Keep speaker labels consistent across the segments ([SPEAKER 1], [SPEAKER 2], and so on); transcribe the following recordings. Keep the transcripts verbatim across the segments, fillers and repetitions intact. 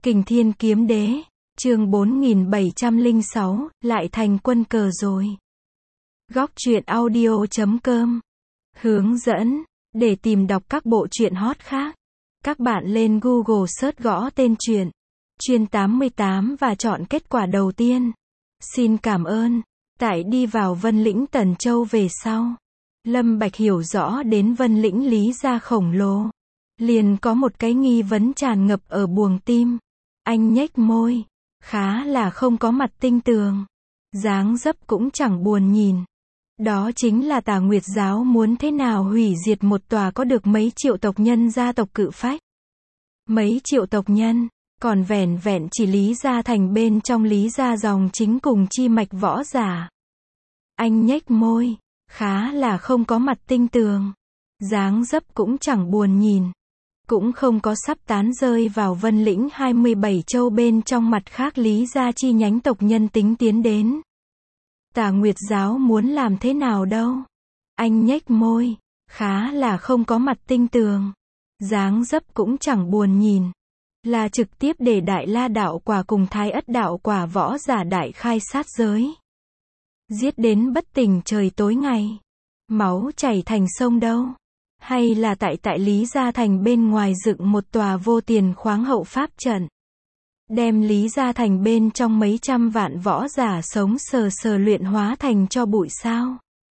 [SPEAKER 1] Kình Thiên Kiếm Đế, chương bốn nghìn bảy trăm lẻ sáu, lại thành quân cờ rồi. Góc truyện audio chấm com. Hướng dẫn, để tìm đọc các bộ truyện hot khác, các bạn lên Google search gõ tên truyện, Chuyên tám mươi tám và chọn kết quả đầu tiên. Xin cảm ơn. Tại đi vào Vân Lĩnh Tần Châu về sau, Lâm Bạch hiểu rõ đến Vân Lĩnh Lý gia khổng lồ. Liền có một cái nghi vấn tràn ngập ở buồng tim. Anh nhếch môi, khá là không có mặt tinh tường. Dáng dấp cũng chẳng buồn nhìn. Đó chính là Tà Nguyệt giáo muốn thế nào hủy diệt một tòa có được mấy triệu tộc nhân gia tộc cự phách. Mấy triệu tộc nhân, còn vẻn vẹn chỉ Lý gia thành bên trong Lý gia dòng chính cùng chi mạch võ giả. Anh nhếch môi, khá là không có mặt tinh tường. Dáng dấp cũng chẳng buồn nhìn. Cũng không có sắp tán rơi vào Vân Lĩnh hai mươi bảy châu bên trong mặt khác Lý gia chi nhánh tộc nhân tính tiến đến. Tà Nguyệt giáo muốn làm thế nào đâu? Anh nhếch môi, khá là không có mặt tinh tường. Dáng dấp cũng chẳng buồn nhìn. Là trực tiếp để Đại La đạo quả cùng Thái Ất đạo quả võ giả đại khai sát giới. Giết đến bất tỉnh trời tối ngày. Máu chảy thành sông đâu? Hay là tại tại Lý gia thành bên ngoài dựng một tòa vô tiền khoáng hậu pháp trận. Đem Lý gia thành bên trong mấy trăm vạn võ giả sống sờ sờ luyện hóa thành cho bụi sao?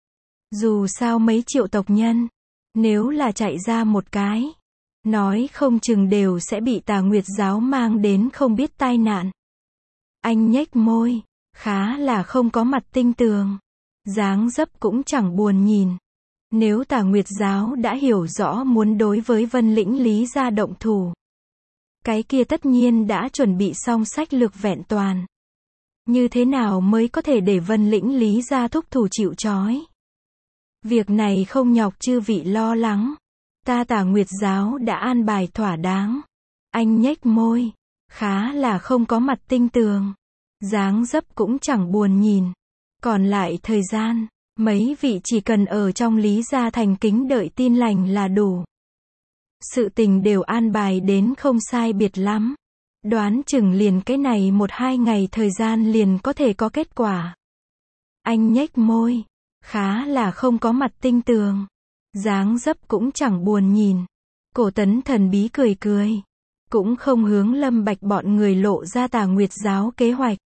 [SPEAKER 1] Dù sao mấy triệu tộc nhân, nếu là chạy ra một cái, nói không chừng đều sẽ bị Tà Nguyệt giáo mang đến không biết tai nạn. Anh nhếch môi, khá là không có mặt tinh tường. Dáng dấp cũng chẳng buồn nhìn. Nếu Tà Nguyệt giáo đã hiểu rõ muốn đối với Vân Lĩnh Lý gia động thủ, cái kia tất nhiên đã chuẩn bị xong sách lược vẹn toàn. Như thế nào mới có thể để Vân Lĩnh Lý gia thúc thủ chịu trói? Việc này không nhọc chư vị lo lắng. Ta Tà Nguyệt giáo đã an bài thỏa đáng. Anh nhếch môi, khá là không có mặt tinh tường. Dáng dấp cũng chẳng buồn nhìn. Còn lại thời gian, mấy vị chỉ cần ở trong Lý gia thành kính đợi tin lành là đủ. Sự tình đều an bài đến không sai biệt lắm. Đoán chừng liền cái này một hai ngày thời gian liền có thể có kết quả. Anh nhếch môi, khá là không có mặt tinh tường. Dáng dấp cũng chẳng buồn nhìn. Cổ Tấn thần bí cười cười. Cũng không hướng Lâm Bạch bọn người lộ ra Tà Nguyệt giáo kế hoạch.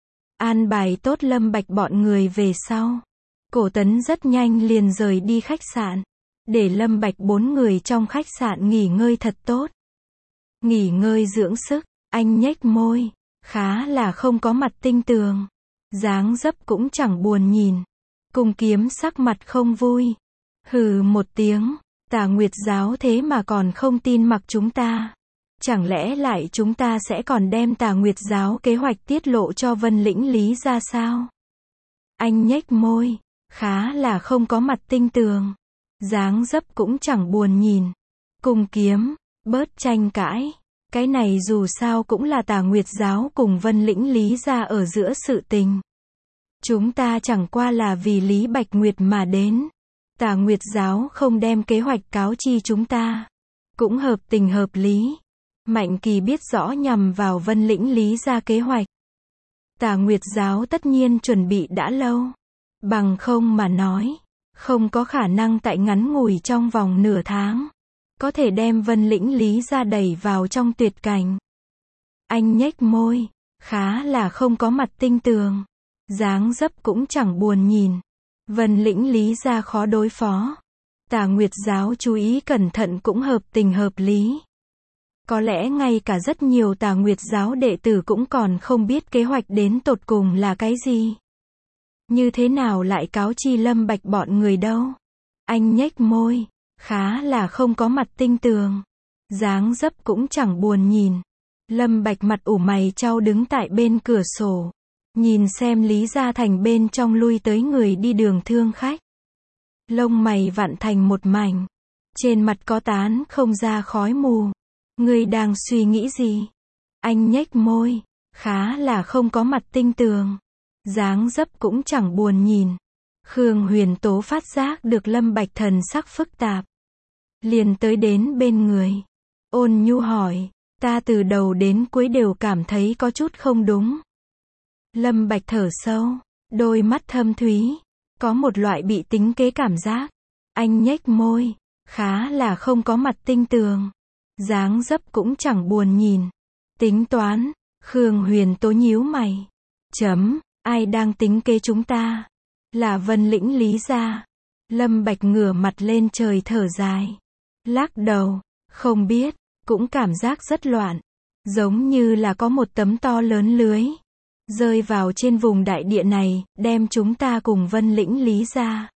[SPEAKER 1] An bài tốt Lâm Bạch bọn người về sau. Cổ Tấn rất nhanh liền rời đi khách sạn. Để Lâm Bạch bốn người trong khách sạn nghỉ ngơi thật tốt. Nghỉ ngơi dưỡng sức, anh nhếch môi, khá là không có mặt tinh tường. Dáng dấp cũng chẳng buồn nhìn. Cung Kiếm sắc mặt không vui. Hừ một tiếng, Tà Nguyệt giáo thế mà còn không tin mặc chúng ta. Chẳng lẽ lại chúng ta sẽ còn đem Tà Nguyệt giáo kế hoạch tiết lộ cho Vân Lĩnh Lý ra sao? Anh nhếch môi, khá là không có mặt tinh tường. Dáng dấp cũng chẳng buồn nhìn. Cung Kiếm, bớt tranh cãi. Cái này dù sao cũng là Tà Nguyệt giáo cùng Vân Lĩnh Lý gia ở giữa sự tình. Chúng ta chẳng qua là vì Lý Bạch Nguyệt mà đến. Tà Nguyệt giáo không đem kế hoạch cáo chi chúng ta. Cũng hợp tình hợp lý. Mạnh Kỳ biết rõ nhằm vào Vân Lĩnh Lý gia kế hoạch. Tà Nguyệt giáo tất nhiên chuẩn bị đã lâu. Bằng không mà nói, không có khả năng tại ngắn ngủi trong vòng nửa tháng, có thể đem Vân Lĩnh Lý gia đẩy vào trong tuyệt cảnh. Anh nhếch môi, khá là không có mặt tinh tường. Dáng dấp cũng chẳng buồn nhìn. Vân Lĩnh Lý gia khó đối phó. Tà Nguyệt giáo chú ý cẩn thận cũng hợp tình hợp lý. Có lẽ ngay cả rất nhiều Tà Nguyệt giáo đệ tử cũng còn không biết kế hoạch đến tột cùng là cái gì. Như thế nào lại cáo chi Lâm Bạch bọn người đâu? Anh nhếch môi, khá là không có mặt tinh tường. Dáng dấp cũng chẳng buồn nhìn. Lâm Bạch mặt ủ mày chau đứng tại bên cửa sổ. Nhìn xem Lý gia thành bên trong lui tới người đi đường thương khách. Lông mày vặn thành một mảnh. Trên mặt có tán không ra khói mù. Ngươi đang suy nghĩ gì? Anh nhếch môi, khá là không có mặt tinh tường. Dáng dấp cũng chẳng buồn nhìn. Khương Huyền Tố phát giác được Lâm Bạch thần sắc phức tạp. Liền tới đến bên người. Ôn nhu hỏi, Ta từ đầu đến cuối đều cảm thấy có chút không đúng. Lâm Bạch thở sâu, đôi mắt thâm thúy, có một loại bị tính kế cảm giác. Anh nhếch môi, khá là không có mặt tinh tường. Dáng dấp cũng chẳng buồn nhìn. Tính toán, Khương Huyền Tố nhíu mày. Chấm, ai đang tính kế chúng ta? Là Vân Lĩnh Lý gia. Lâm Bạch ngửa mặt lên trời thở dài. Lắc đầu, không biết, cũng cảm giác rất loạn. Giống như là có một tấm to lớn lưới rơi vào trên vùng đại địa này, đem chúng ta cùng Vân Lĩnh Lý gia,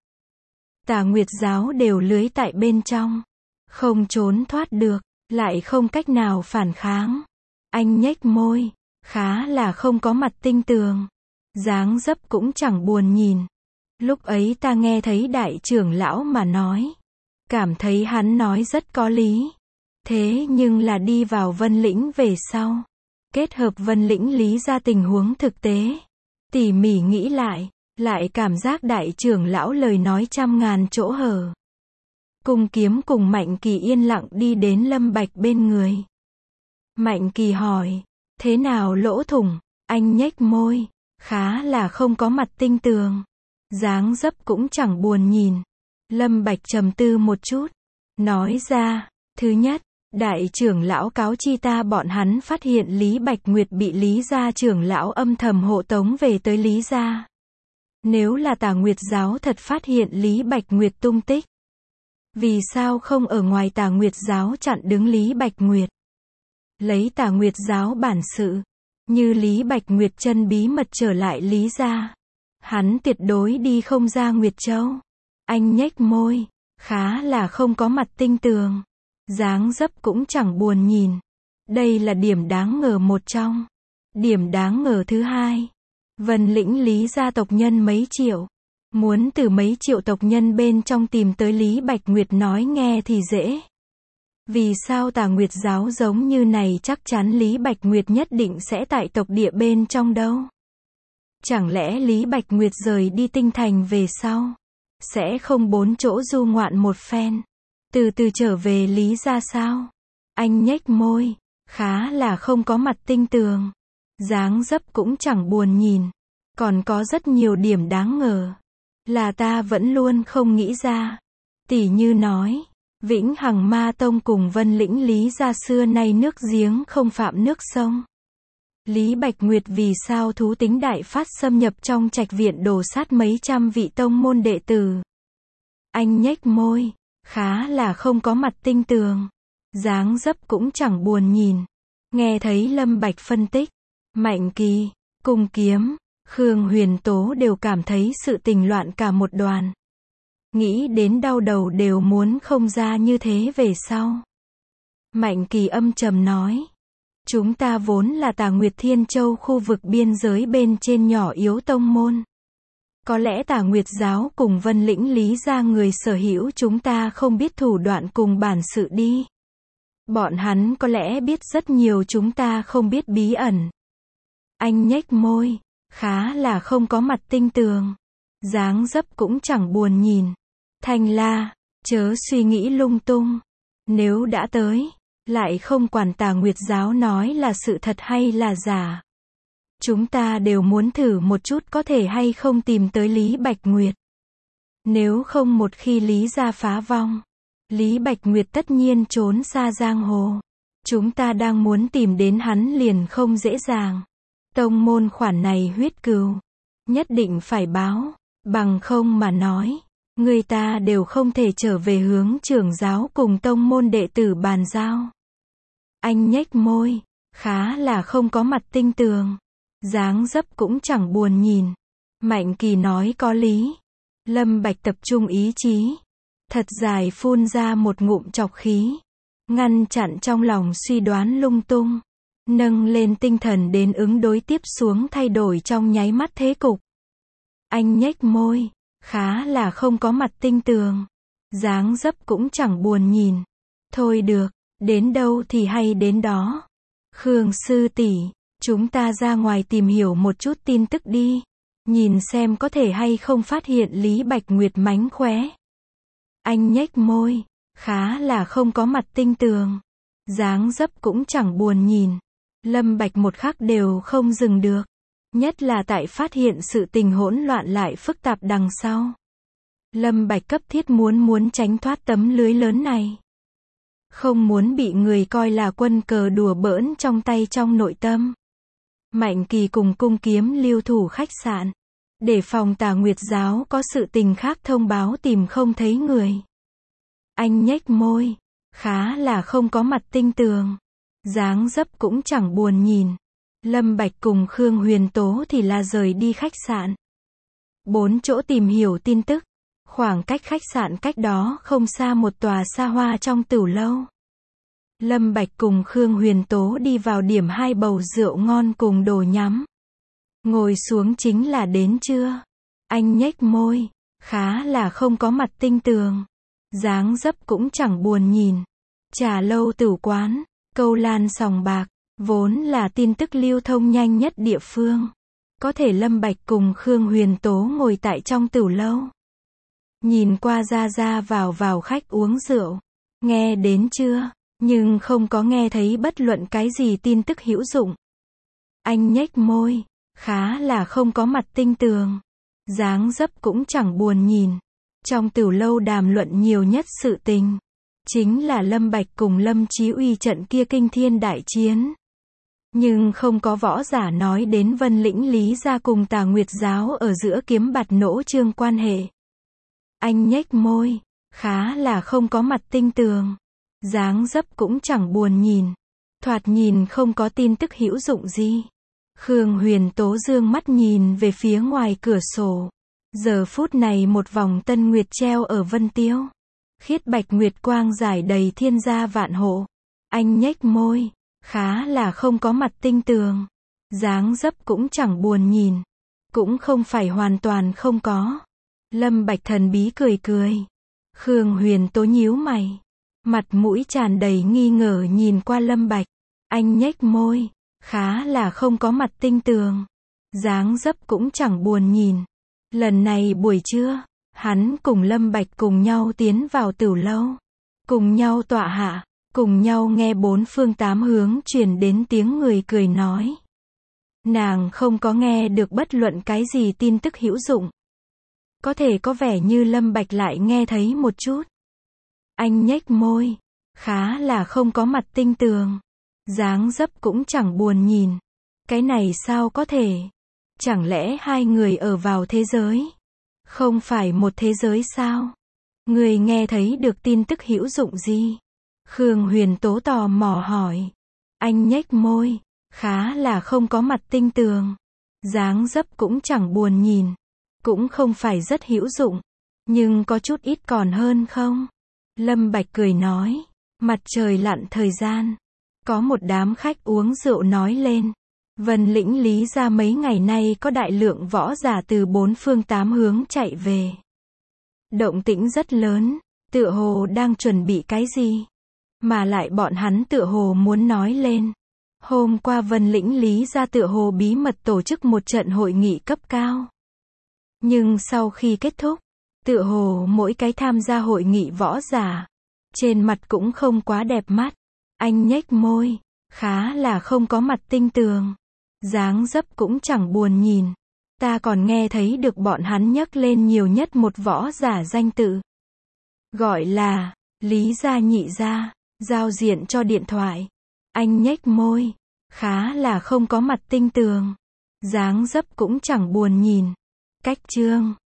[SPEAKER 1] Tà Nguyệt giáo đều lưới tại bên trong. Không trốn thoát được, lại không cách nào phản kháng. Anh nhếch môi, khá là không có mặt tinh tường. Dáng dấp cũng chẳng buồn nhìn. Lúc ấy ta nghe thấy đại trưởng lão mà nói. Cảm thấy hắn nói rất có lý. Thế nhưng là đi vào Vân Lĩnh về sau. Kết hợp Vân Lĩnh Lý gia tình huống thực tế. Tỉ mỉ nghĩ lại, lại cảm giác đại trưởng lão lời nói trăm ngàn chỗ hở. Cung Kiếm cùng Mạnh Kỳ yên lặng đi đến Lâm Bạch bên người. Mạnh Kỳ hỏi, thế nào lỗ thủng? Anh nhếch môi, khá là không có mặt tinh tường. Dáng dấp cũng chẳng buồn nhìn. Lâm Bạch trầm tư một chút, nói ra, thứ nhất, đại trưởng lão cáo chi ta bọn hắn phát hiện Lý Bạch Nguyệt bị Lý gia trưởng lão âm thầm hộ tống về tới Lý gia. Nếu là Tà Nguyệt giáo thật phát hiện Lý Bạch Nguyệt tung tích, vì sao không ở ngoài Tà Nguyệt giáo chặn đứng Lý Bạch Nguyệt? Lấy Tà Nguyệt giáo bản sự, như Lý Bạch Nguyệt chân bí mật trở lại Lý gia, hắn tuyệt đối đi không ra Nguyệt Châu. Anh nhếch môi, khá là không có mặt tinh tường. Dáng dấp cũng chẳng buồn nhìn. Đây là điểm đáng ngờ một trong. Điểm đáng ngờ thứ hai, Vân Lĩnh Lý gia tộc nhân mấy triệu. Muốn từ mấy triệu tộc nhân bên trong tìm tới Lý Bạch Nguyệt nói nghe thì dễ. Vì sao Tà Nguyệt giáo giống như này chắc chắn Lý Bạch Nguyệt nhất định sẽ tại tộc địa bên trong đâu? Chẳng lẽ Lý Bạch Nguyệt rời đi tinh thành về sau, sẽ không bốn chỗ du ngoạn một phen, từ từ trở về Lý gia sao? Anh nhếch môi, khá là không có mặt tinh tường. Dáng dấp cũng chẳng buồn nhìn. Còn có rất nhiều điểm đáng ngờ, là ta vẫn luôn không nghĩ ra. Tỷ như nói, Vĩnh Hằng Ma Tông cùng Vân Lĩnh Lý gia xưa nay nước giếng không phạm nước sông. Lý Bạch Nguyệt vì sao thú tính đại phát xâm nhập trong trạch viện đổ sát mấy trăm vị tông môn đệ tử? Anh nhếch môi, khá là không có mặt tinh tường. Dáng dấp cũng chẳng buồn nhìn. Nghe thấy Lâm Bạch phân tích, Mạnh Kỳ, Cung Kiếm, Khương Huyền Tố đều cảm thấy sự tình loạn cả một đoàn. Nghĩ đến đau đầu đều muốn không ra như thế về sau. Mạnh Kỳ âm trầm nói, chúng ta vốn là Tà Nguyệt Thiên Châu khu vực biên giới bên trên nhỏ yếu tông môn. Có lẽ Tà Nguyệt giáo cùng Vân Lĩnh Lý gia người sở hữu chúng ta không biết thủ đoạn cùng bản sự đi. Bọn hắn có lẽ biết rất nhiều chúng ta không biết bí ẩn. Anh nhếch môi, khá là không có mặt tinh tường. Dáng dấp cũng chẳng buồn nhìn. Thanh La, chớ suy nghĩ lung tung. Nếu đã tới, lại không quản Tà Nguyệt giáo nói là sự thật hay là giả. Chúng ta đều muốn thử một chút có thể hay không tìm tới Lý Bạch Nguyệt. Nếu không một khi Lý gia phá vong, Lý Bạch Nguyệt tất nhiên trốn xa giang hồ. Chúng ta đang muốn tìm đến hắn liền không dễ dàng. Tông môn khoản này huyết cừu, nhất định phải báo, bằng không mà nói, người ta đều không thể trở về hướng trưởng giáo cùng tông môn đệ tử bàn giao. Anh nhếch môi, khá là không có mặt tinh tường. Dáng dấp cũng chẳng buồn nhìn. Mạnh Kỳ nói có lý. Lâm Bạch tập trung ý chí, thật dài phun ra một ngụm trọc khí, ngăn chặn trong lòng suy đoán lung tung, nâng lên tinh thần đến ứng đối tiếp xuống thay đổi trong nháy mắt thế cục. Anh nhếch môi, khá là không có mặt tinh tường. Dáng dấp cũng chẳng buồn nhìn. Thôi được, đến đâu thì hay đến đó. Khương sư tỷ, chúng ta ra ngoài tìm hiểu một chút tin tức đi. Nhìn xem có thể hay không phát hiện Lý Bạch Nguyệt mánh khóe. Anh nhếch môi, khá là không có mặt tinh tường. dáng dấp cũng chẳng buồn nhìn. Lâm Bạch một khắc đều không dừng được. Nhất là tại phát hiện sự tình hỗn loạn lại phức tạp đằng sau. Lâm Bạch cấp thiết muốn muốn tránh thoát tấm lưới lớn này. Không muốn bị người coi là quân cờ đùa bỡn trong tay trong nội tâm. Mạnh Kỳ cùng Cung Kiếm lưu thủ khách sạn. Để phòng Tà Nguyệt giáo có sự tình khác thông báo tìm không thấy người. Anh nhếch môi. Khá là không có mặt tinh tường. Dáng dấp cũng chẳng buồn nhìn. Lâm Bạch cùng Khương Huyền Tố thì là rời đi khách sạn. Bốn chỗ tìm hiểu tin tức. Khoảng cách khách sạn cách đó không xa một tòa xa hoa trong tửu lâu. Lâm Bạch cùng Khương Huyền Tố đi vào điểm hai bầu rượu ngon cùng đồ nhắm. Ngồi xuống chính là đến trưa. Anh nhếch môi. Khá là không có mặt tinh tường. Dáng dấp cũng chẳng buồn nhìn. Trà lâu tửu quán, câu lan sòng bạc, vốn là tin tức lưu thông nhanh nhất địa phương. Có thể Lâm Bạch cùng Khương Huyền Tố ngồi tại trong tửu lâu. Nhìn qua ra ra vào vào khách uống rượu. Nghe đến chưa, nhưng không có nghe thấy bất luận cái gì tin tức hữu dụng. Anh nhếch môi. Khá là không có mặt tinh tường. Dáng dấp cũng chẳng buồn nhìn. Trong tửu lâu đàm luận nhiều nhất sự tình. Chính là Lâm Bạch cùng Lâm Chí Uy trận kia kinh thiên đại chiến. Nhưng không có võ giả nói đến Vân Lĩnh Lý gia cùng Tà Nguyệt giáo ở giữa kiếm bạt nỗ trương quan hệ. Anh nhếch môi. Khá là không có mặt tinh tường. Dáng dấp cũng chẳng buồn nhìn. Thoạt nhìn không có tin tức hữu dụng gì. Khương Huyền Tố dương mắt nhìn về phía ngoài cửa sổ. Giờ phút này một vòng tân nguyệt treo ở Vân Tiêu. Khiết bạch nguyệt quang rải đầy thiên gia vạn hộ. Anh nhếch môi. Khá là không có mặt tinh tường. Dáng dấp cũng chẳng buồn nhìn. Cũng không phải hoàn toàn không có. Lâm Bạch thần bí cười cười. Khương Huyền Tố nhíu mày. Mặt mũi tràn đầy nghi ngờ nhìn qua Lâm Bạch. Anh nhếch môi. Khá là không có mặt tinh tường. Dáng dấp cũng chẳng buồn nhìn. Lần này buổi trưa, hắn cùng Lâm Bạch cùng nhau tiến vào tửu lâu. Cùng nhau tọa hạ, cùng nhau nghe bốn phương tám hướng truyền đến tiếng người cười nói. Nàng không có nghe được bất luận cái gì tin tức hữu dụng. Có thể có vẻ như Lâm Bạch lại nghe thấy một chút. Anh nhếch môi. Khá là không có mặt tinh tường. Dáng dấp cũng chẳng buồn nhìn. Cái này sao có thể? Chẳng lẽ hai người ở vào thế giới? Không phải một thế giới sao? Người nghe thấy được tin tức hữu dụng gì? Khương Huyền Tố tò mò hỏi. Anh nhếch môi. Khá là không có mặt tinh tường. Dáng dấp cũng chẳng buồn nhìn. Cũng không phải rất hữu dụng. Nhưng có chút ít còn hơn không? Lâm Bạch cười nói. Mặt trời lặn thời gian. Có một đám khách uống rượu nói lên. Vân Lĩnh Lý gia mấy ngày nay có đại lượng võ giả từ bốn phương tám hướng chạy về. Động tĩnh rất lớn, tựa hồ đang chuẩn bị cái gì. Mà lại bọn hắn tựa hồ muốn nói lên. Hôm qua Vân Lĩnh Lý gia tựa hồ bí mật tổ chức một trận hội nghị cấp cao. Nhưng sau khi kết thúc, tựa hồ mỗi cái tham gia hội nghị võ giả, trên mặt cũng không quá đẹp mắt. Anh nhếch môi. Khá là không có mặt tinh tường. Dáng dấp cũng chẳng buồn nhìn. Ta còn nghe thấy được bọn hắn nhắc lên nhiều nhất một võ giả danh tự. Gọi là Lý gia nhị gia. Giao diện cho điện thoại. Anh nhếch môi. Khá là không có mặt tinh tường. Dáng dấp cũng chẳng buồn nhìn. Cách chương